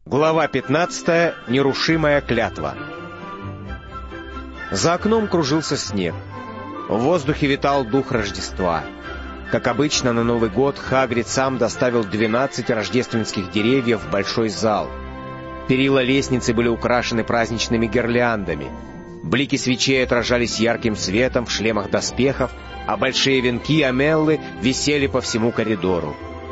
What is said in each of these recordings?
Глава 15. Нерушимая клятва. За окном кружился снег. В воздухе витал дух Рождества. Как обычно, на Новый год Хагрид сам доставил 12 рождественских деревьев в большой зал. Перила лестницы были украшены праздничными гирляндами. Блики свечей отражались ярким светом в шлемах доспехов, а большие венки Амеллы висели по всему коридору.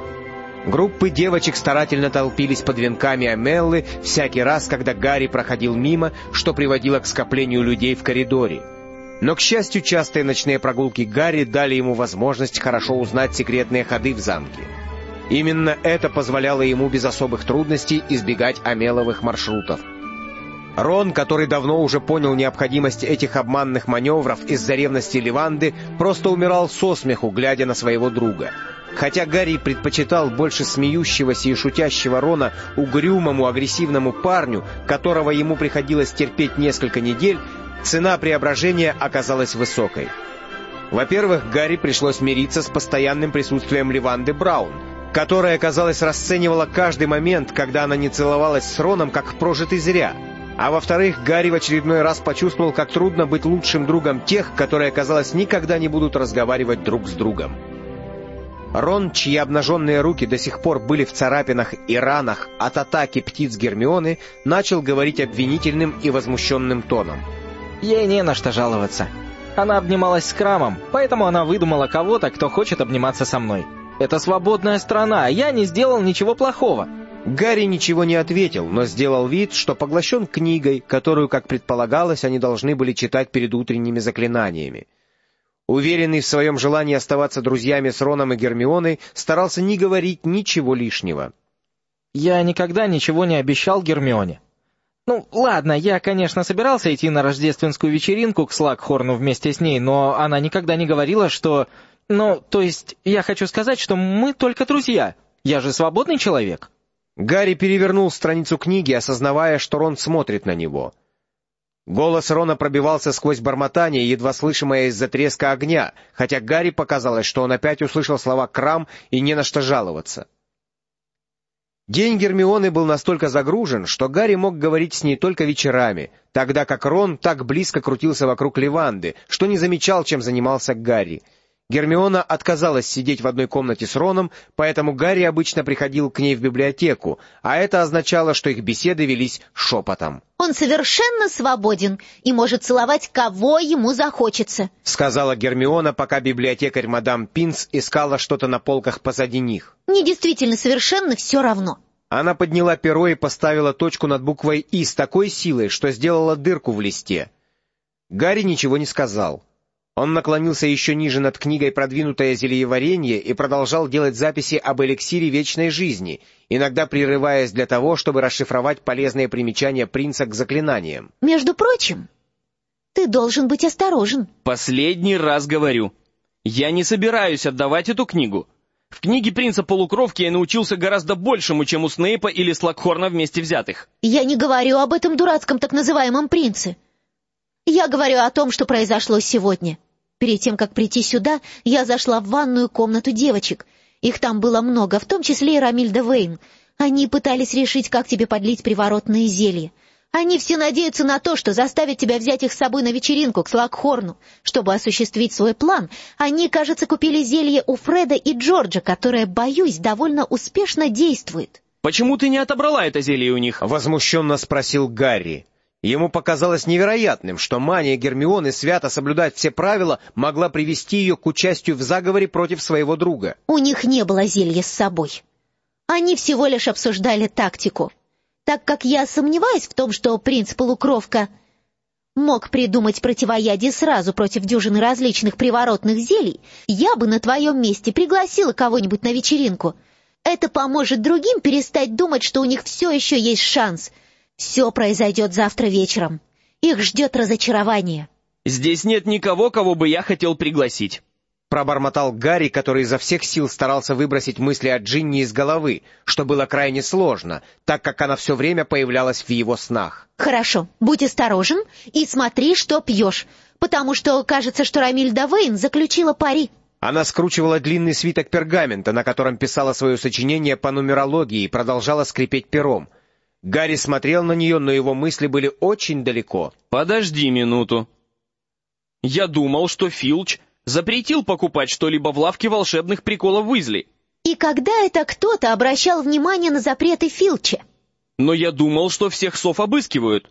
Группы девочек старательно толпились под венками Амеллы всякий раз, когда Гарри проходил мимо, что приводило к скоплению людей в коридоре. Но, к счастью, частые ночные прогулки Гарри дали ему возможность хорошо узнать секретные ходы в замке. Именно это позволяло ему без особых трудностей избегать Амелловых маршрутов. Рон, который давно уже понял необходимость этих обманных маневров из-за ревности Ливанды, просто умирал со смеху, глядя на своего друга. Хотя Гарри предпочитал больше смеющегося и шутящего Рона угрюмому, агрессивному парню, которого ему приходилось терпеть несколько недель, цена преображения оказалась высокой. Во-первых, Гарри пришлось мириться с постоянным присутствием Ливанды Браун, которая, казалось, расценивала каждый момент, когда она не целовалась с Роном, как прожитый зря. А во-вторых, Гарри в очередной раз почувствовал, как трудно быть лучшим другом тех, которые, казалось, никогда не будут разговаривать друг с другом. Рон, чьи обнаженные руки до сих пор были в царапинах и ранах от атаки птиц Гермионы, начал говорить обвинительным и возмущенным тоном. Ей не на что жаловаться. Она обнималась с Крамом, поэтому она выдумала кого-то, кто хочет обниматься со мной. Это свободная страна, я не сделал ничего плохого. Гарри ничего не ответил, но сделал вид, что поглощен книгой, которую, как предполагалось, они должны были читать перед утренними заклинаниями. Уверенный в своем желании оставаться друзьями с Роном и Гермионой, старался не говорить ничего лишнего. Я никогда ничего не обещал Гермионе. Ну, ладно, я, конечно, собирался идти на рождественскую вечеринку к Слакхорну вместе с ней, но она никогда не говорила, что... Ну, то есть, я хочу сказать, что мы только друзья. Я же свободный человек. Гарри перевернул страницу книги, осознавая, что Рон смотрит на него. Голос Рона пробивался сквозь бормотание, едва слышимое из-за треска огня, хотя Гарри показалось, что он опять услышал слова «крам» и «не на что жаловаться». День Гермионы был настолько загружен, что Гарри мог говорить с ней только вечерами, тогда как Рон так близко крутился вокруг Ливанды, что не замечал, чем занимался Гарри. Гермиона отказалась сидеть в одной комнате с Роном, поэтому Гарри обычно приходил к ней в библиотеку, а это означало, что их беседы велись шепотом. «Он совершенно свободен и может целовать, кого ему захочется», — сказала Гермиона, пока библиотекарь мадам Пинс искала что-то на полках позади них. «Мне действительно совершенно все равно». Она подняла перо и поставила точку над буквой «И» с такой силой, что сделала дырку в листе. Гарри ничего не сказал. Он наклонился еще ниже над книгой «Продвинутое зельеваренье» и продолжал делать записи об эликсире вечной жизни, иногда прерываясь для того, чтобы расшифровать полезные примечания принца к заклинаниям. «Между прочим, ты должен быть осторожен». «Последний раз говорю. Я не собираюсь отдавать эту книгу. В книге принца Полукровки я научился гораздо большему, чем у Снейпа или Слакхорна вместе взятых». «Я не говорю об этом дурацком так называемом принце. Я говорю о том, что произошло сегодня. Перед тем, как прийти сюда, я зашла в ванную комнату девочек. Их там было много, в том числе и Ромильда Вейн. Они пытались решить, как тебе подлить приворотное зелье. Они все надеются на то, что заставят тебя взять их с собой на вечеринку к Слакхорну. Чтобы осуществить свой план, они, кажется, купили зелье у Фреда и Джорджа, которое, боюсь, довольно успешно действует». «Почему ты не отобрала это зелье у них?» — возмущенно спросил Гарри. Ему показалось невероятным, что мания Гермионы свято соблюдать все правила могла привести ее к участию в заговоре против своего друга. «У них не было зелья с собой. Они всего лишь обсуждали тактику. Так как я сомневаюсь в том, что принц Полукровка мог придумать противоядие сразу против дюжины различных приворотных зелий, я бы на твоем месте пригласила кого-нибудь на вечеринку. Это поможет другим перестать думать, что у них все еще есть шанс. Все произойдет завтра вечером. Их ждет разочарование». «Здесь нет никого, кого бы я хотел пригласить», — пробормотал Гарри, который изо всех сил старался выбросить мысли о Джинни из головы, что было крайне сложно, так как она все время появлялась в его снах. «Хорошо, будь осторожен и смотри, что пьешь, потому что кажется, что Ромильда Вейн заключила пари». Она скручивала длинный свиток пергамента, на котором писала свое сочинение по нумерологии, и продолжала скрипеть пером. Гарри смотрел на нее, но его мысли были очень далеко. Подожди минуту. Я думал, что Филч запретил покупать что-либо в лавке волшебных приколов Уизли. И когда это кто-то обращал внимание на запреты Филча? Но я думал, что всех сов обыскивают.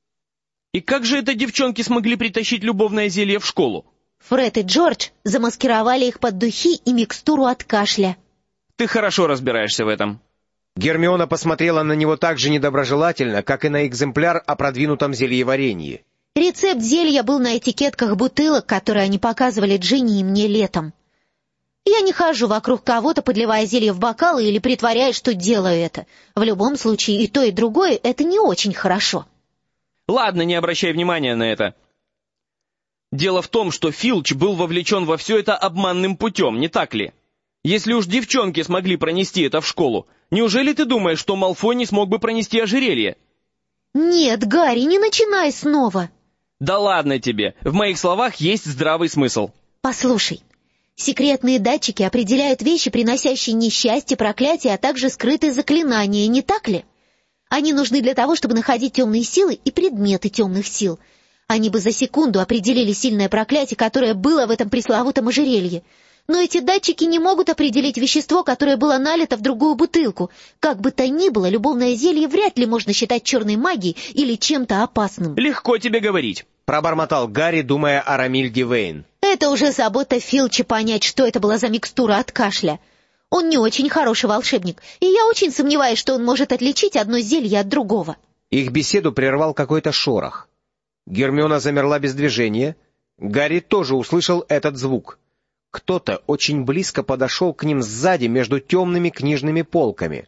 И как же это девчонки смогли притащить любовное зелье в школу? Фред и Джордж замаскировали их под духи и микстуру от кашля. Ты хорошо разбираешься в этом. Гермиона посмотрела на него так же недоброжелательно, как и на экземпляр о продвинутом зельеварении. Рецепт зелья был на этикетках бутылок, которые они показывали Джинни и мне летом. Я не хожу вокруг кого-то, подливая зелье в бокалы или притворяясь, что делаю это. В любом случае, и то, и другое — это не очень хорошо. Ладно, не обращай внимания на это. Дело в том, что Филч был вовлечен во все это обманным путем, не так ли? Если уж девчонки смогли пронести это в школу, неужели ты думаешь, что Малфой не смог бы пронести ожерелье? Нет, Гарри, не начинай снова. Да ладно тебе, в моих словах есть здравый смысл. Послушай, секретные датчики определяют вещи, приносящие несчастье, проклятие, а также скрытые заклинания, не так ли? Они нужны для того, чтобы находить темные силы и предметы темных сил. Они бы за секунду определили сильное проклятие, которое было в этом пресловутом ожерелье. Но эти датчики не могут определить вещество, которое было налито в другую бутылку. Как бы то ни было, любовное зелье вряд ли можно считать черной магией или чем-то опасным. Легко тебе говорить. Пробормотал Гарри, думая о Ромильде Вейн. Это уже забота Филча понять, что это была за микстура от кашля. Он не очень хороший волшебник, и я очень сомневаюсь, что он может отличить одно зелье от другого. Их беседу прервал какой-то шорох. Гермиона замерла без движения. Гарри тоже услышал этот звук. Кто-то очень близко подошел к ним сзади между темными книжными полками.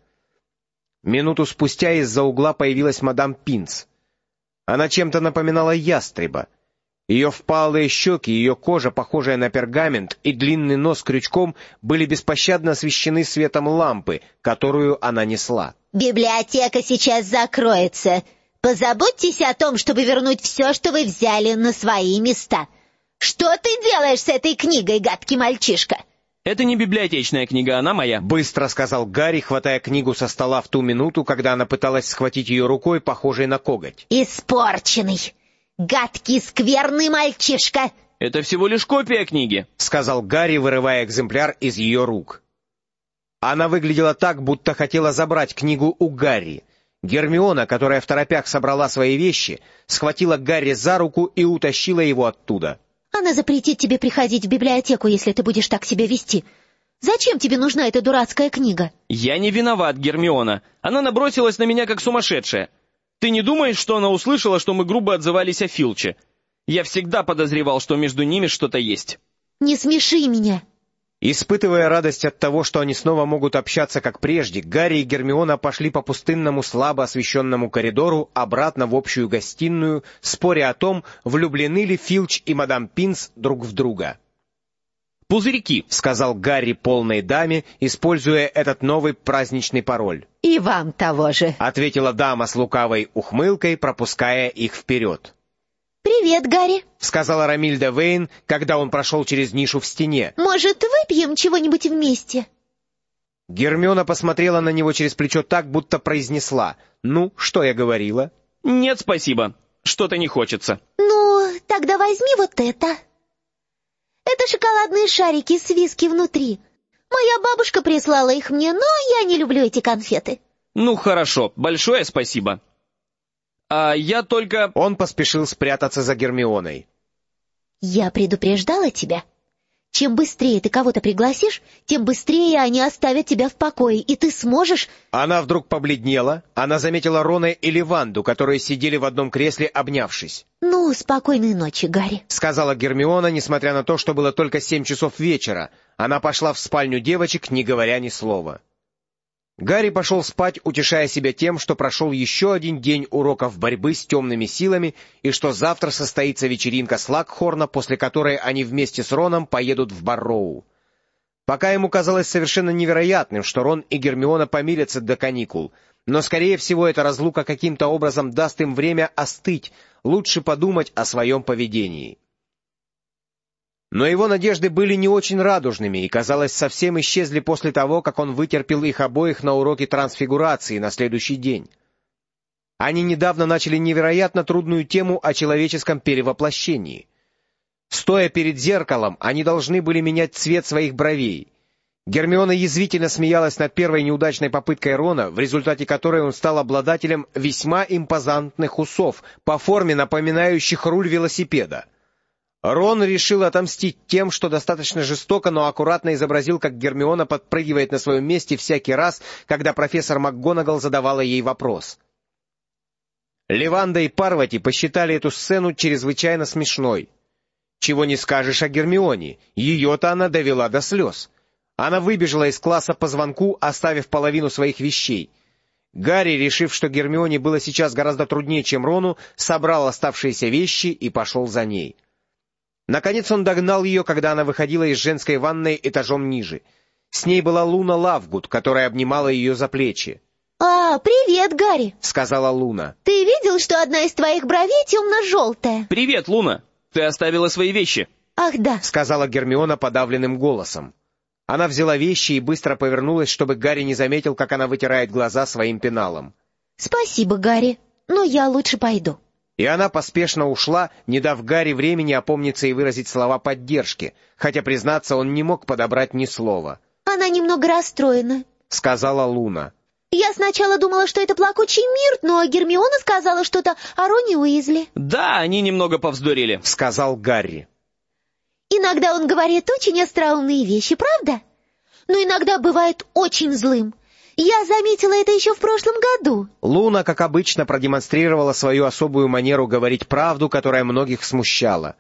Минуту спустя из-за угла появилась мадам Пинс. Она чем-то напоминала ястреба. Ее впалые щеки, ее кожа, похожая на пергамент, и длинный нос крючком были беспощадно освещены светом лампы, которую она несла. «Библиотека сейчас закроется. Позаботьтесь о том, чтобы вернуть все, что вы взяли, на свои места. Что ты делаешь с этой книгой, гадкий мальчишка?» Это не библиотечная книга, она моя. Быстро сказал Гарри, хватая книгу со стола в ту минуту, когда она пыталась схватить ее рукой, похожей на коготь. «Испорченный! Гадкий, скверный мальчишка!» Это всего лишь копия книги, сказал Гарри, вырывая экземпляр из ее рук. Она выглядела так, будто хотела забрать книгу у Гарри. Гермиона, которая второпях собрала свои вещи, схватила Гарри за руку и утащила его оттуда. «Она запретит тебе приходить в библиотеку, если ты будешь так себя вести. Зачем тебе нужна эта дурацкая книга?» Я не виноват, Гермиона. Она набросилась на меня как сумасшедшая. Ты не думаешь, что она услышала, что мы грубо отзывались о Филче? Я всегда подозревал, что между ними что-то есть. «Не смеши меня!» Испытывая радость от того, что они снова могут общаться как прежде, Гарри и Гермиона пошли по пустынному, слабо освещенному коридору обратно в общую гостиную, споря о том, влюблены ли Филч и мадам Пинс друг в друга. «Пузырьки», — сказал Гарри полной даме, используя этот новый праздничный пароль. «И вам того же», — ответила дама с лукавой ухмылкой, пропуская их вперед. «Привет, Гарри», — сказала Ромильда Вейн, когда он прошел через нишу в стене. «Может, выпьем чего-нибудь вместе?» Гермиона посмотрела на него через плечо так, будто произнесла: «Ну, что я говорила?» «Нет, спасибо. Что-то не хочется». «Ну, тогда возьми вот это. Это шоколадные шарики с виски внутри. Моя бабушка прислала их мне, но я не люблю эти конфеты». «Ну, хорошо. Большое спасибо. А я только...» Он поспешил спрятаться за Гермионой. «Я предупреждала тебя. Чем быстрее ты кого-то пригласишь, тем быстрее они оставят тебя в покое, и ты сможешь...» Она вдруг побледнела. Она заметила Рона и Ливанду, которые сидели в одном кресле, обнявшись. «Ну, спокойной ночи, Гарри», — сказала Гермиона, несмотря на то, что было только 7 часов вечера. Она пошла в спальню девочек, не говоря ни слова. Гарри пошел спать, утешая себя тем, что прошел еще один день уроков борьбы с темными силами, и что завтра состоится вечеринка Слакхорна, после которой они вместе с Роном поедут в Барроу. Пока ему казалось совершенно невероятным, что Рон и Гермиона помирятся до каникул, но, скорее всего, эта разлука каким-то образом даст им время остыть, лучше подумать о своем поведении. Но его надежды были не очень радужными и, казалось, совсем исчезли после того, как он вытерпел их обоих на уроке трансфигурации на следующий день. Они недавно начали невероятно трудную тему о человеческом перевоплощении. Стоя перед зеркалом, они должны были менять цвет своих бровей. Гермиона язвительно смеялась над первой неудачной попыткой Рона, в результате которой он стал обладателем весьма импозантных усов, по форме напоминающих руль велосипеда. Рон решил отомстить тем, что достаточно жестоко, но аккуратно изобразил, как Гермиона подпрыгивает на своем месте всякий раз, когда профессор МакГонагал задавала ей вопрос. Ливанда и Парвати посчитали эту сцену чрезвычайно смешной. Чего не скажешь о Гермионе, ее-то она довела до слез. Она выбежала из класса по звонку, оставив половину своих вещей. Гарри, решив, что Гермионе было сейчас гораздо труднее, чем Рону, собрал оставшиеся вещи и пошел за ней. Наконец он догнал ее, когда она выходила из женской ванной этажом ниже. С ней была Луна Лавгуд, которая обнимала ее за плечи. Привет, Гарри», — сказала Луна. «Ты видел, что одна из твоих бровей темно-желтая?» «Привет, Луна! Ты оставила свои вещи». «Ах, да», — сказала Гермиона подавленным голосом. Она взяла вещи и быстро повернулась, чтобы Гарри не заметил, как она вытирает глаза своим пеналом. «Спасибо, Гарри, но я лучше пойду». И она поспешно ушла, не дав Гарри времени опомниться и выразить слова поддержки, хотя, признаться, он не мог подобрать ни слова. «Она немного расстроена», — сказала Луна. «Я сначала думала, что это плакучий Мирт, но Гермиона сказала что-то о Роне Уизли». «Да, они немного повздорили», — сказал Гарри. «Иногда он говорит очень остроумные вещи, правда? Но иногда бывает очень злым. Я заметила это еще в прошлом году». Луна, как обычно, продемонстрировала свою особую манеру говорить правду, которая многих смущала.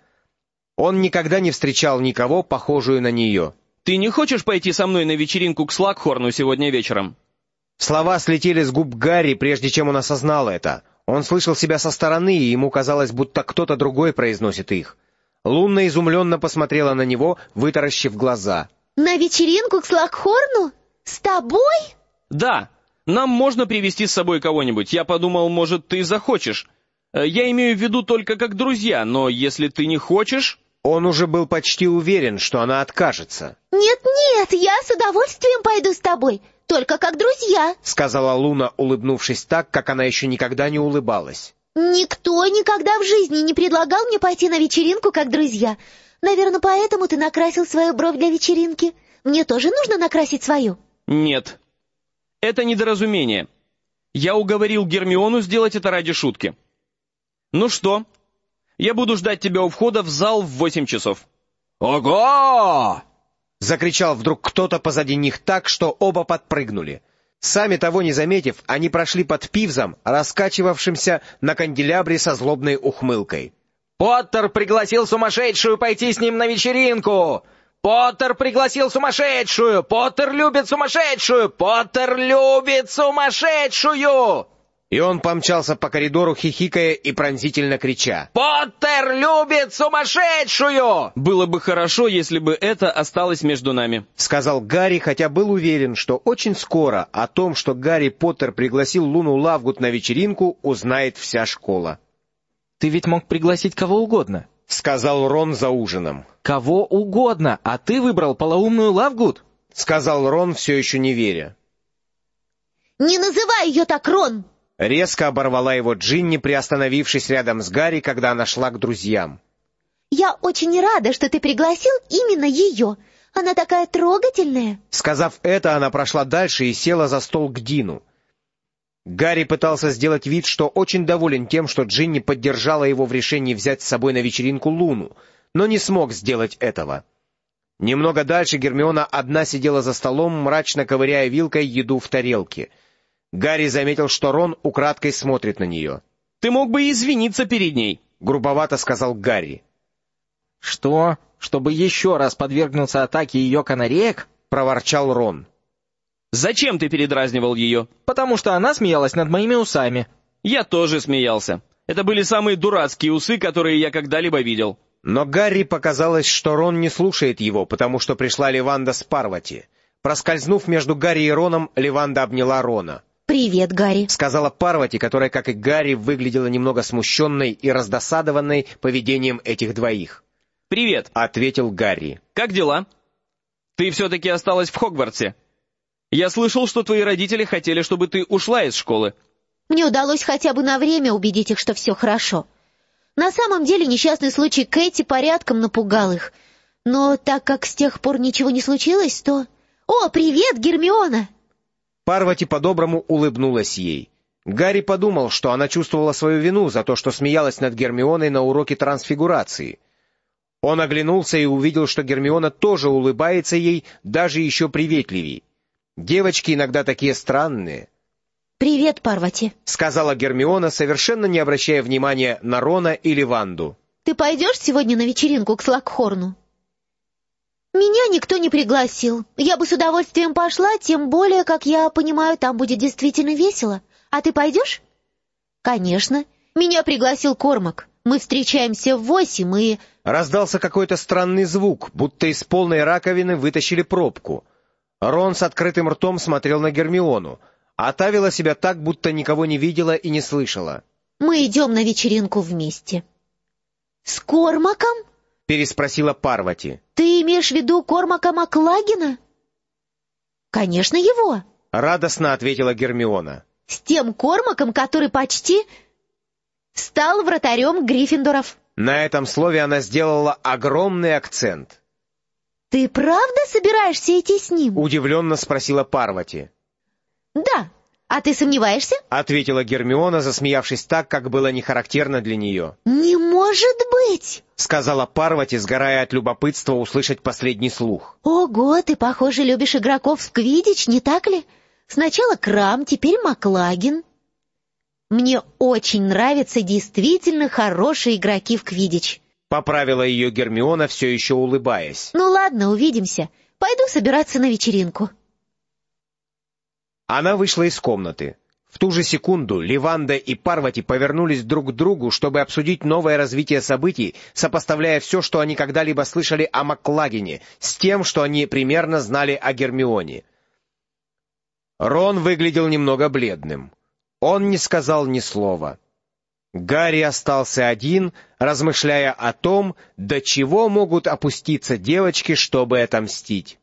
Он никогда не встречал никого, похожую на нее. «Ты не хочешь пойти со мной на вечеринку к Слакхорну сегодня вечером?» Слова слетели с губ Гарри, прежде чем он осознал это. Он слышал себя со стороны, и ему казалось, будто кто-то другой произносит их. Луна изумленно посмотрела на него, вытаращив глаза. «На вечеринку к Слакхорну? С тобой?» «Да, нам можно привезти с собой кого-нибудь. Я подумал, может, ты захочешь. Я имею в виду только как друзья, но если ты не хочешь...» Он уже был почти уверен, что она откажется. «Нет, я с удовольствием пойду с тобой, только как друзья», — сказала Луна, улыбнувшись так, как она еще никогда не улыбалась. «Никто никогда в жизни не предлагал мне пойти на вечеринку как друзья. Наверное, поэтому ты накрасил свою бровь для вечеринки. Мне тоже нужно накрасить свою?» «Нет, это недоразумение. Я уговорил Гермиону сделать это ради шутки. Ну что, я буду ждать тебя у входа в зал в 8 часов». «Ого!» — закричал вдруг кто-то позади них так, что оба подпрыгнули. Сами того не заметив, они прошли под Пивзом, раскачивавшимся на канделябре со злобной ухмылкой. «Поттер пригласил сумасшедшую пойти с ним на вечеринку! Поттер пригласил сумасшедшую! Поттер любит сумасшедшую! Поттер любит сумасшедшую!» И он помчался по коридору, хихикая и пронзительно крича. «Поттер любит сумасшедшую!» «Было бы хорошо, если бы это осталось между нами», — сказал Гарри, хотя был уверен, что очень скоро о том, что Гарри Поттер пригласил Луну Лавгуд на вечеринку, узнает вся школа. «Ты ведь мог пригласить кого угодно», — сказал Рон за ужином. «Кого угодно, а ты выбрал полоумную Лавгуд?» — сказал Рон, все еще не веря. «Не называй ее так, Рон!» Резко оборвала его Джинни, приостановившись рядом с Гарри, когда она шла к друзьям. «Я очень рада, что ты пригласил именно ее. Она такая трогательная». Сказав это, она прошла дальше и села за стол к Дину. Гарри пытался сделать вид, что очень доволен тем, что Джинни поддержала его в решении взять с собой на вечеринку Луну, но не смог сделать этого. Немного дальше Гермиона одна сидела за столом, мрачно ковыряя вилкой еду в тарелке. Гарри заметил, что Рон украдкой смотрит на нее. «Ты мог бы извиниться перед ней», — грубовато сказал Гарри. «Что? Чтобы еще раз подвергнуться атаке ее канареек?» — проворчал Рон. «Зачем ты передразнивал ее?» «Потому что она смеялась над моими усами». «Я тоже смеялся. Это были самые дурацкие усы, которые я когда-либо видел». Но Гарри показалось, что Рон не слушает его, потому что пришла Ливанда с Парвати. Проскользнув между Гарри и Роном, Ливанда обняла Рона. «Привет, Гарри», — сказала Парвати, которая, как и Гарри, выглядела немного смущенной и раздосадованной поведением этих двоих. «Привет», — ответил Гарри. «Как дела? Ты все-таки осталась в Хогвартсе. Я слышал, что твои родители хотели, чтобы ты ушла из школы». Мне удалось хотя бы на время убедить их, что все хорошо. На самом деле несчастный случай Кэти порядком напугал их. Но так как с тех пор ничего не случилось, то... «О, привет, Гермиона!» Парвати по-доброму улыбнулась ей. Гарри подумал, что она чувствовала свою вину за то, что смеялась над Гермионой на уроке трансфигурации. Он оглянулся и увидел, что Гермиона тоже улыбается ей, даже еще приветливей. Девочки иногда такие странные. «Привет, Парвати», — сказала Гермиона, совершенно не обращая внимания на Рона или Ванду. «Ты пойдешь сегодня на вечеринку к Слакхорну?» «Меня никто не пригласил. Я бы с удовольствием пошла, тем более, как я понимаю, там будет действительно весело. А ты пойдешь?» «Конечно. Меня пригласил Кормак. Мы встречаемся в 8 и...» Раздался какой-то странный звук, будто из полной раковины вытащили пробку. Рон с открытым ртом смотрел на Гермиону, а та вела себя так, будто никого не видела и не слышала. «Мы идем на вечеринку вместе». «С Кормаком?» — переспросила Парвати. «Ты имеешь в виду Кормака Маклагина?» «Конечно, его!» — радостно ответила Гермиона. «С тем Кормаком, который почти стал вратарем Гриффиндоров». На этом слове она сделала огромный акцент. «Ты правда собираешься идти с ним?» — удивленно спросила Парвати. «Да. А ты сомневаешься?» — ответила Гермиона, засмеявшись так, как было не характерно для нее. «Не может быть!» — сказала Парвати, сгорая от любопытства услышать последний слух. «Ого, ты, похоже, любишь игроков в квиддич, не так ли? Сначала Крам, теперь Маклагин. Мне очень нравятся действительно хорошие игроки в квиддич». Поправила ее Гермиона, все еще улыбаясь. «Ну ладно, увидимся. Пойду собираться на вечеринку». Она вышла из комнаты. В ту же секунду Ливанда и Парвати повернулись друг к другу, чтобы обсудить новое развитие событий, сопоставляя все, что они когда-либо слышали о Маклагине, с тем, что они примерно знали о Гермионе. Рон выглядел немного бледным. Он не сказал ни слова. Гарри остался один, размышляя о том, до чего могут опуститься девочки, чтобы отомстить.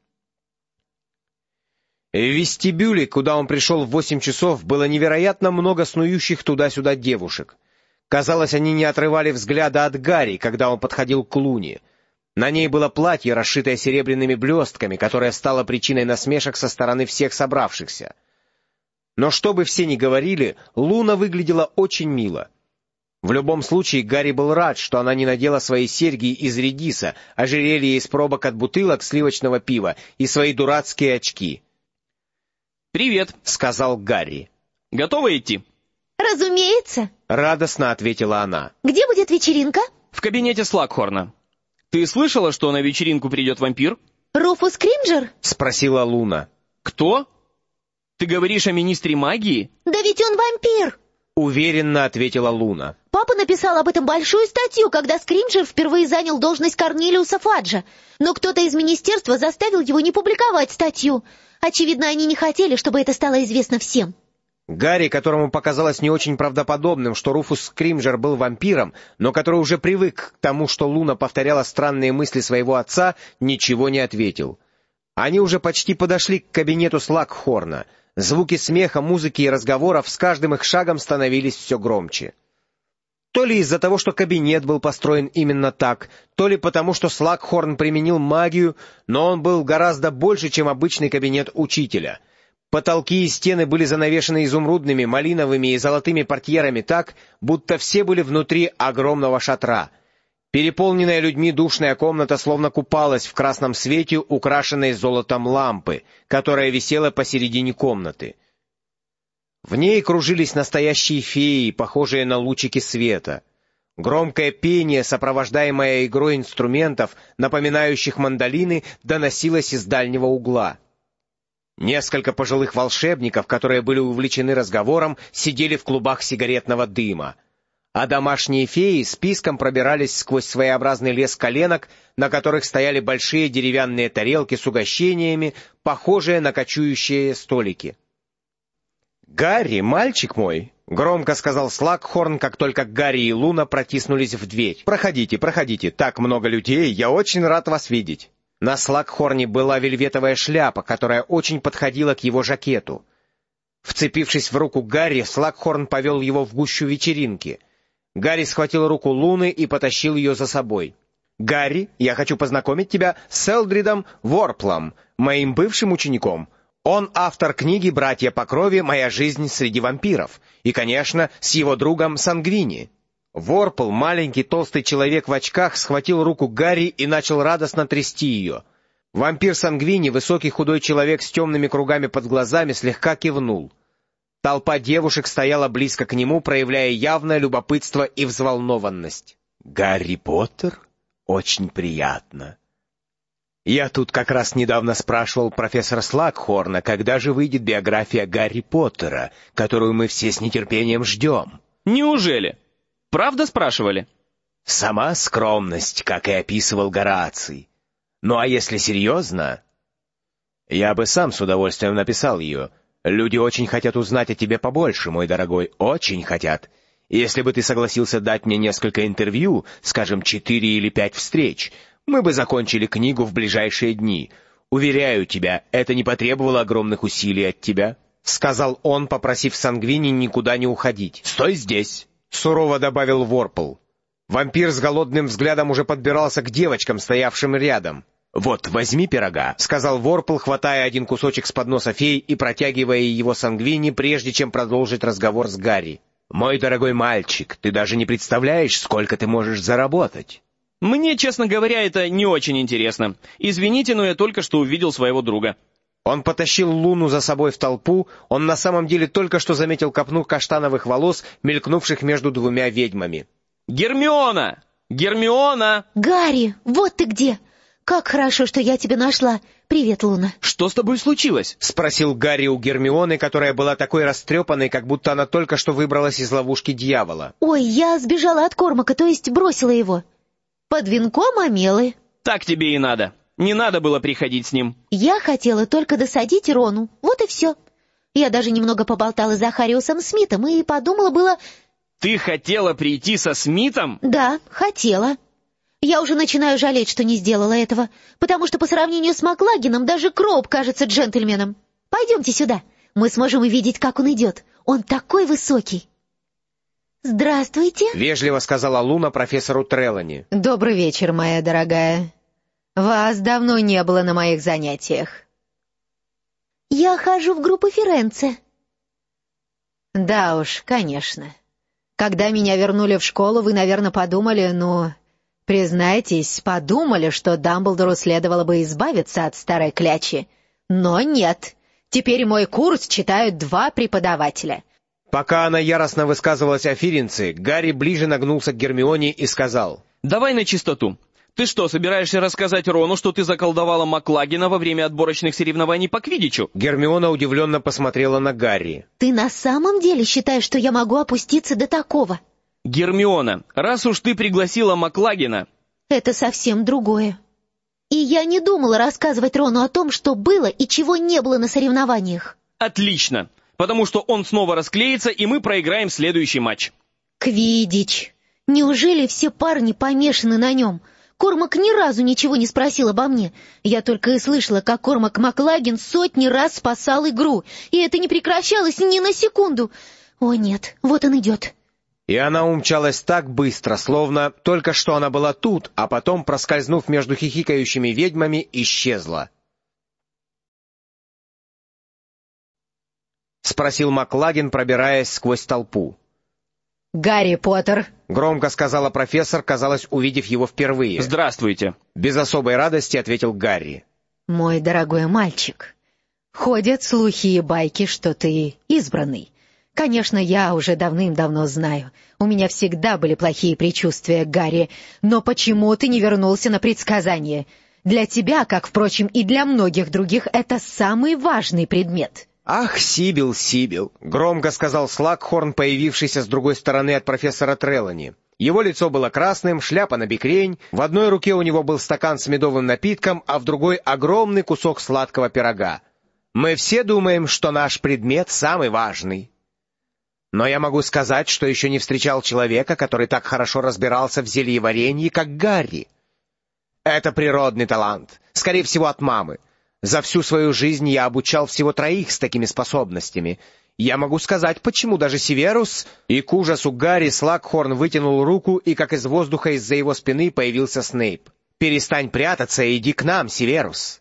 В вестибюле, куда он пришел в 8 часов, было невероятно много снующих туда-сюда девушек. Казалось, они не отрывали взгляда от Гарри, когда он подходил к Луне. На ней было платье, расшитое серебряными блестками, которое стало причиной насмешек со стороны всех собравшихся. Но что бы все ни говорили, Луна выглядела очень мило. В любом случае, Гарри был рад, что она не надела свои серьги из редиса, ожерелье из пробок от бутылок сливочного пива и свои дурацкие очки. «Привет», — сказал Гарри. «Готова идти?» «Разумеется», — радостно ответила она. «Где будет вечеринка?» «В кабинете Слакхорна. Ты слышала, что на вечеринку придет вампир?» «Руфус Кримджер?» — спросила Луна. «Кто? Ты говоришь о министре магии?» «Да ведь он вампир!» — уверенно ответила Луна. «Папа написал об этом большую статью, когда Скримджер впервые занял должность Корнелиуса Фаджа. Но кто-то из министерства заставил его не публиковать статью. Очевидно, они не хотели, чтобы это стало известно всем». Гарри, которому показалось не очень правдоподобным, что Руфус Скримджер был вампиром, но который уже привык к тому, что Луна повторяла странные мысли своего отца, ничего не ответил. Они уже почти подошли к кабинету Слакхорна. Звуки смеха, музыки и разговоров с каждым их шагом становились все громче. То ли из-за того, что кабинет был построен именно так, то ли потому, что Слакхорн применил магию, но он был гораздо больше, чем обычный кабинет учителя. Потолки и стены были занавешены изумрудными, малиновыми и золотыми портьерами так, будто все были внутри огромного шатра. Переполненная людьми душная комната словно купалась в красном свете, украшенной золотом лампы, которая висела посередине комнаты. В ней кружились настоящие феи, похожие на лучики света. Громкое пение, сопровождаемое игрой инструментов, напоминающих мандолины, доносилось из дальнего угла. Несколько пожилых волшебников, которые были увлечены разговором, сидели в клубах сигаретного дыма. А домашние феи списком пробирались сквозь своеобразный лес коленок, на которых стояли большие деревянные тарелки с угощениями, похожие на кочующие столики. «Гарри, мальчик мой!» — громко сказал Слакхорн, как только Гарри и Луна протиснулись в дверь. «Проходите, проходите, так много людей, я очень рад вас видеть». На Слакхорне была вельветовая шляпа, которая очень подходила к его жакету. Вцепившись в руку Гарри, Слакхорн повел его в гущу вечеринки. Гарри схватил руку Луны и потащил ее за собой. «Гарри, я хочу познакомить тебя с Элдридом Ворплом, моим бывшим учеником. Он автор книги «Братья по крови. Моя жизнь среди вампиров». И, конечно, с его другом Сангвини». Ворпл, маленький толстый человек в очках, схватил руку Гарри и начал радостно трясти ее. Вампир Сангвини, высокий худой человек с темными кругами под глазами, слегка кивнул. Толпа девушек стояла близко к нему, проявляя явное любопытство и взволнованность. «Гарри Поттер? Очень приятно. Я тут как раз недавно спрашивал профессора Слакхорна, когда же выйдет биография Гарри Поттера, которую мы все с нетерпением ждем». «Неужели? Правда спрашивали?» «Сама скромность, как и описывал Гораций. Ну а если серьезно, я бы сам с удовольствием написал ее. Люди очень хотят узнать о тебе побольше, мой дорогой, очень хотят. Если бы ты согласился дать мне несколько интервью, скажем, 4 или 5 встреч, мы бы закончили книгу в ближайшие дни. Уверяю тебя, это не потребовало огромных усилий от тебя», — сказал он, попросив Сангвини никуда не уходить. «Стой здесь», — сурово добавил Ворпл. Вампир с голодным взглядом уже подбирался к девочкам, стоявшим рядом. «Вот, возьми пирога», — сказал Ворпл, хватая один кусочек с подноса феи и протягивая его Сангвини, прежде чем продолжить разговор с Гарри. «Мой дорогой мальчик, ты даже не представляешь, сколько ты можешь заработать». «Мне, честно говоря, это не очень интересно. Извините, но я только что увидел своего друга». Он потащил Луну за собой в толпу, он на самом деле только что заметил копну каштановых волос, мелькнувших между двумя ведьмами. «Гермиона! Гермиона!» «Гарри, вот ты где! Как хорошо, что я тебя нашла. Привет, Луна». «Что с тобой случилось?» — спросил Гарри у Гермионы, которая была такой растрепанной, как будто она только что выбралась из ловушки дьявола. «Ой, я сбежала от Кормака, то есть бросила его. Под венком Амелы». «Так тебе и надо. Не надо было приходить с ним». «Я хотела только досадить Рону. Вот и все. Я даже немного поболтала с Захариусом Смитом и подумала было...» «Ты хотела прийти со Смитом?» «Да, хотела. Я уже начинаю жалеть, что не сделала этого, потому что по сравнению с Маклагином даже Кроуп кажется джентльменом. Пойдемте сюда, мы сможем увидеть, как он идет. Он такой высокий». «Здравствуйте», — вежливо сказала Луна профессору Трелани. «Добрый вечер, моя дорогая. Вас давно не было на моих занятиях». «Я хожу в группу Ференце». «Да уж, конечно. Когда меня вернули в школу, вы, наверное, подумали, признайтесь, подумали, что Дамблдору следовало бы избавиться от старой клячи. Но нет. Теперь мой курс читают 2 преподавателя». Пока она яростно высказывалась о Ференце, Гарри ближе нагнулся к Гермионе и сказал: «Давай на чистоту. Ты что, собираешься рассказать Рону, что ты заколдовала Маклагина во время отборочных соревнований по квиддичу?» Гермиона удивленно посмотрела на Гарри. «Ты на самом деле считаешь, что я могу опуститься до такого?» «Гермиона, раз уж ты пригласила Маклагина...» «Это совсем другое. И я не думала рассказывать Рону о том, что было и чего не было на соревнованиях». «Отлично, потому что он снова расклеится, и мы проиграем следующий матч». «Квиддич! Неужели все парни помешаны на нем? Кормак ни разу ничего не спросил обо мне. Я только и слышала, как Кормак Маклагин сотни раз спасал игру, и это не прекращалось ни на секунду. О нет, вот он идет». И она умчалась так быстро, словно только что она была тут, а потом, проскользнув между хихикающими ведьмами, исчезла. — спросил Маклагин, пробираясь сквозь толпу. «Гарри Поттер!» — громко сказала профессор, казалось, увидев его впервые. «Здравствуйте!» — без особой радости ответил Гарри. «Мой дорогой мальчик, ходят слухи и байки, что ты избранный. Конечно, я уже давным-давно знаю. У меня всегда были плохие предчувствия, Гарри. Но почему ты не вернулся на предсказание? Для тебя, как, впрочем, и для многих других, это самый важный предмет». «Ах, Сибил, Сибил!» — громко сказал Слакхорн, появившийся с другой стороны от профессора Трелани. Его лицо было красным, шляпа набекрень, в одной руке у него был стакан с медовым напитком, а в другой — огромный кусок сладкого пирога. «Мы все думаем, что наш предмет самый важный. Но я могу сказать, что еще не встречал человека, который так хорошо разбирался в зельеварении, как Гарри. Это природный талант, скорее всего, от мамы. За всю свою жизнь я обучал всего 3 с такими способностями, Я могу сказать, почему даже Северус...» И к ужасу Гарри Слакхорн вытянул руку, и как из воздуха из-за его спины появился Снейп. «Перестань прятаться и иди к нам, Северус!»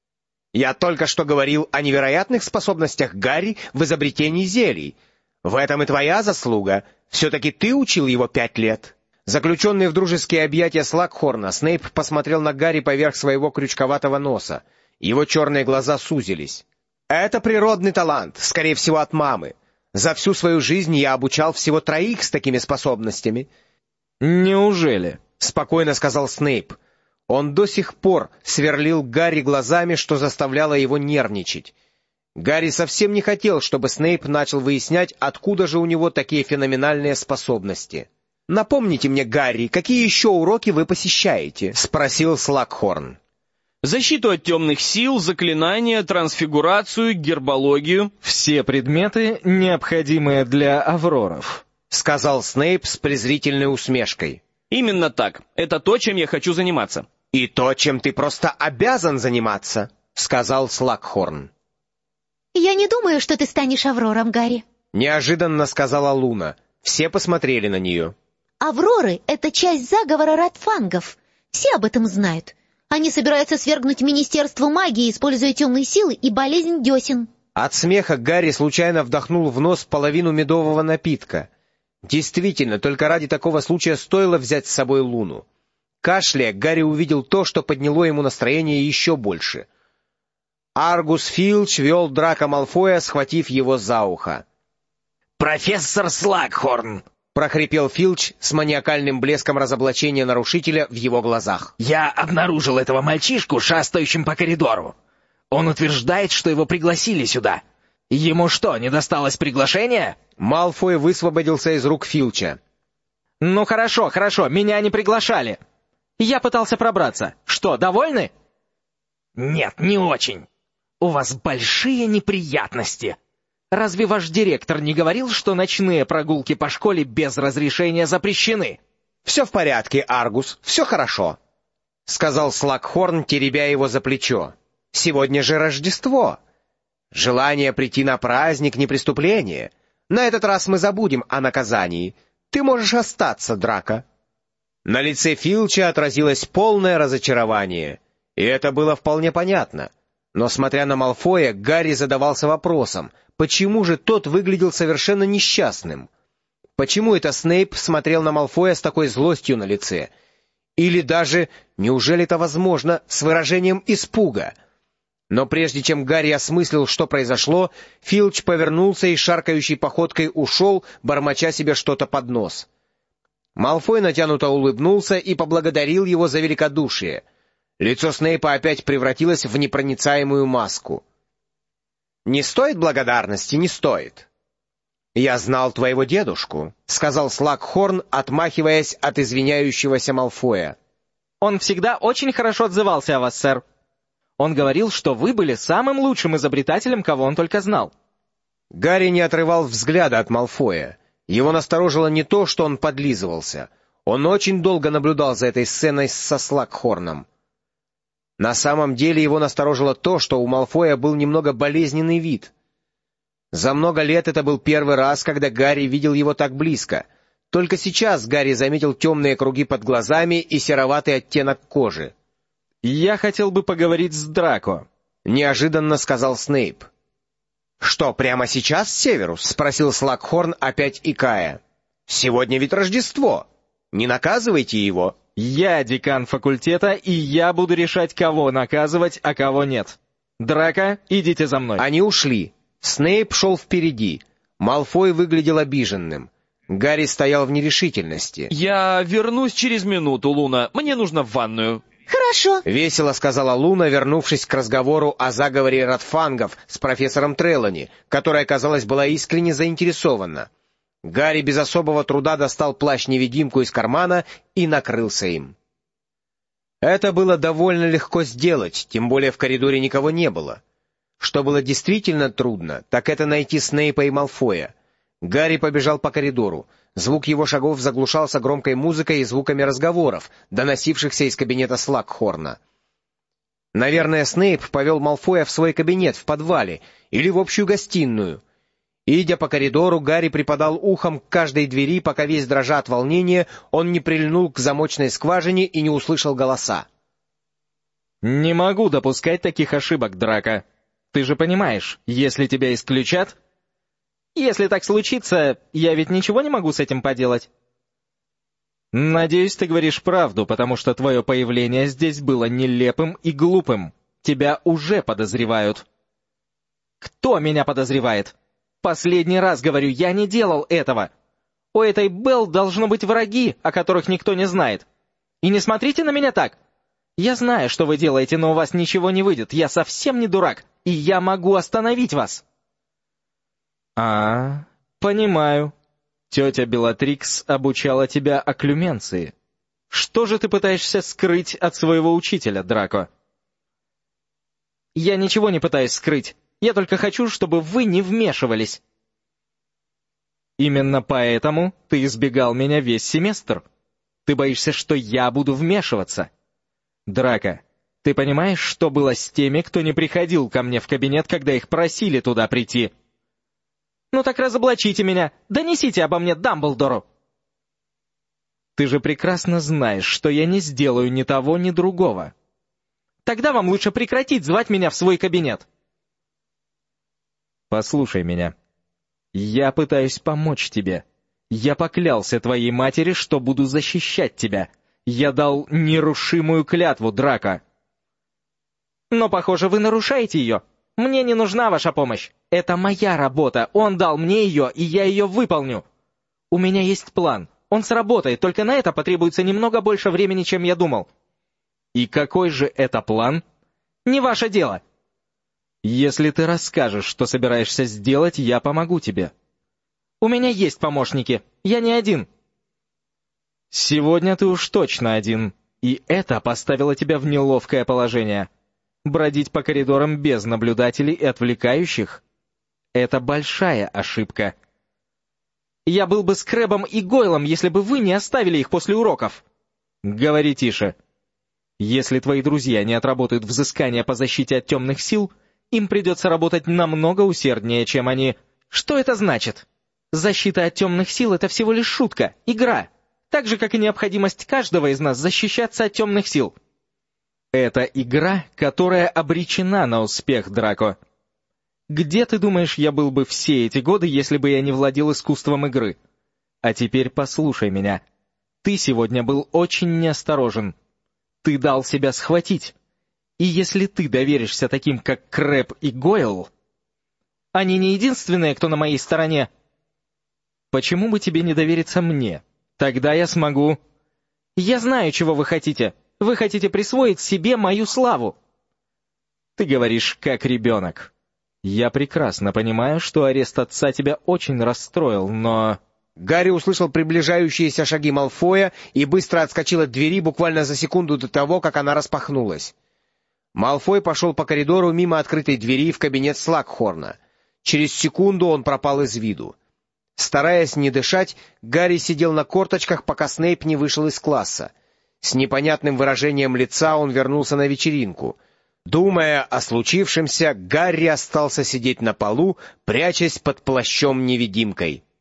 «Я только что говорил о невероятных способностях Гарри в изобретении зелий. В этом и твоя заслуга. Все-таки ты учил его 5 лет». Заключенный в дружеские объятия Слакхорна, Снейп посмотрел на Гарри поверх своего крючковатого носа. Его черные глаза сузились. «Это природный талант, скорее всего, от мамы. За всю свою жизнь я обучал всего 3 с такими способностями». «Неужели?» — спокойно сказал Снейп. Он до сих пор сверлил Гарри глазами, что заставляло его нервничать. Гарри совсем не хотел, чтобы Снейп начал выяснять, откуда же у него такие феноменальные способности. «Напомните мне, Гарри, какие еще уроки вы посещаете?» — спросил Слакхорн. Защиту от темных сил, заклинания, трансфигурацию, гербологию. «Все предметы, необходимые для авроров», — сказал Снейп с презрительной усмешкой. Именно так. Это то, чем я хочу заниматься. «И то, чем ты просто обязан заниматься», — сказал Слакхорн. «Я не думаю, что ты станешь Аврором, Гарри». Неожиданно сказала Луна. Все посмотрели на нее. Авроры — это часть заговора Радфангов. Все об этом знают. Они собираются свергнуть Министерство магии, используя темные силы и болезнь десен. От смеха Гарри случайно вдохнул в нос половину медового напитка. Действительно, только ради такого случая стоило взять с собой Луну. Кашляя, Гарри увидел то, что подняло ему настроение еще больше. Аргус Филч вел Драко Малфоя, схватив его за ухо. «Профессор Слакхорн!» — прохрипел Филч с маниакальным блеском разоблачения нарушителя в его глазах. «Я обнаружил этого мальчишку, шастающим по коридору. Он утверждает, что его пригласили сюда. Ему что, не досталось приглашения?» Малфой высвободился из рук Филча. «Ну хорошо, меня не приглашали. Я пытался пробраться. Что, довольны?» «Нет, не очень. У вас большие неприятности». «Разве ваш директор не говорил, что ночные прогулки по школе без разрешения запрещены?» «Все в порядке, Аргус, все хорошо», — сказал Слакхорн, теребя его за плечо. «Сегодня же Рождество. Желание прийти на праздник — не преступление. На этот раз мы забудем о наказании. Ты можешь остаться, Драко». На лице Филча отразилось полное разочарование, и это было вполне понятно. Но, смотря на Малфоя, Гарри задавался вопросом, почему же тот выглядел совершенно несчастным? Почему это Снейп смотрел на Малфоя с такой злостью на лице? Или даже, неужели это возможно, с выражением испуга? Но прежде чем Гарри осмыслил, что произошло, Филч повернулся и шаркающей походкой ушел, бормоча себе что-то под нос. Малфой натянуто улыбнулся и поблагодарил его за великодушие. Лицо Снейпа опять превратилось в непроницаемую маску. «Не стоит благодарности, не стоит». «Я знал твоего дедушку», — сказал Слакхорн, отмахиваясь от извиняющегося Малфоя. «Он всегда очень хорошо отзывался о вас, сэр. Он говорил, что вы были самым лучшим изобретателем, кого он только знал». Гарри не отрывал взгляда от Малфоя. Его насторожило не то, что он подлизывался. Он очень долго наблюдал за этой сценой со Слакхорном. На самом деле его насторожило то, что у Малфоя был немного болезненный вид. За много лет это был первый раз, когда Гарри видел его так близко. Только сейчас Гарри заметил темные круги под глазами и сероватый оттенок кожи. «Я хотел бы поговорить с Драко», — неожиданно сказал Снейп. «Что, прямо сейчас, Северус?» — спросил Слакхорн, опять икая. «Сегодня ведь Рождество. Не наказывайте его». «Я декан факультета, и я буду решать, кого наказывать, а кого нет. Драко, идите за мной». Они ушли. Снейп шел впереди. Малфой выглядел обиженным. Гарри стоял в нерешительности. «Я вернусь через минуту, Луна. Мне нужно в ванную». «Хорошо», — весело сказала Луна, вернувшись к разговору о заговоре Радфангов с профессором Трелани, которая, казалось, была искренне заинтересована. Гарри без особого труда достал плащ-невидимку из кармана и накрылся им. Это было довольно легко сделать, тем более в коридоре никого не было. Что было действительно трудно, так это найти Снейпа и Малфоя. Гарри побежал по коридору. Звук его шагов заглушался громкой музыкой и звуками разговоров, доносившихся из кабинета Слакхорна. Наверное, Снейп повел Малфоя в свой кабинет в подвале или в общую гостиную. Идя по коридору, Гарри припадал ухом к каждой двери, пока весь дрожа от волнения, он не прильнул к замочной скважине и не услышал голоса. «Не могу допускать таких ошибок, Драко. Ты же понимаешь, если тебя исключат...» «Если так случится, я ведь ничего не могу с этим поделать». «Надеюсь, ты говоришь правду, потому что твое появление здесь было нелепым и глупым. Тебя уже подозревают». «Кто меня подозревает? Последний раз говорю, я не делал этого. У этой Белл должно быть враги, о которых никто не знает. И не смотрите на меня так. Я знаю, что вы делаете, но у вас ничего не выйдет. Я совсем не дурак, и я могу остановить вас». Понимаю. Тетя Белатрикс обучала тебя окклюменции. Что же ты пытаешься скрыть от своего учителя, Драко? Я ничего не пытаюсь скрыть. Я только хочу, чтобы вы не вмешивались. Именно поэтому ты избегал меня весь семестр. Ты боишься, что я буду вмешиваться. Драко, ты понимаешь, что было с теми, кто не приходил ко мне в кабинет, когда их просили туда прийти? Ну так разоблачите меня, донесите обо мне Дамблдору. Ты же прекрасно знаешь, что я не сделаю ни того, ни другого. Тогда вам лучше прекратить звать меня в свой кабинет. Послушай меня. Я пытаюсь помочь тебе. Я поклялся твоей матери, что буду защищать тебя. Я дал нерушимую клятву, Драко. Но, похоже, вы нарушаете ее. Мне не нужна ваша помощь. Это моя работа. Он дал мне ее, и я ее выполню. У меня есть план. Он сработает, только на это потребуется немного больше времени, чем я думал. И какой же это план? Не ваше дело. Если ты расскажешь, что собираешься сделать, я помогу тебе. У меня есть помощники. Я не один. Сегодня ты уж точно один. И это поставило тебя в неловкое положение. Бродить по коридорам без наблюдателей и отвлекающих — это большая ошибка. Я был бы Скрэбом и Гойлом, если бы вы не оставили их после уроков. Говори тише. Если твои друзья не отработают взыскание по защите от темных сил, им придется работать намного усерднее, чем они. Что это значит? Защита от темных сил — это всего лишь шутка, игра. Так же, как и необходимость каждого из нас защищаться от темных сил. Это игра, которая обречена на успех, Драко. Где, ты думаешь, я был бы все эти годы, если бы я не владел искусством игры? А теперь послушай меня. Ты сегодня был очень неосторожен. Ты дал себя схватить. И если ты доверишься таким, как Крэб и Гойл... Они не единственные, кто на моей стороне. Почему бы тебе не довериться мне? Тогда я смогу... Я знаю, чего вы хотите. Вы хотите присвоить себе мою славу. Ты говоришь, как ребенок. Я прекрасно понимаю, что арест отца тебя очень расстроил, но... Гарри услышал приближающиеся шаги Малфоя и быстро отскочил от двери буквально за секунду до того, как она распахнулась. Малфой пошел по коридору мимо открытой двери в кабинет Слакхорна. Через секунду он пропал из виду. Стараясь не дышать, Гарри сидел на корточках, пока Снейп не вышел из класса. С непонятным выражением лица он вернулся на вечеринку. Думая о случившемся, Гарри остался сидеть на полу, прячась под плащом-невидимкой.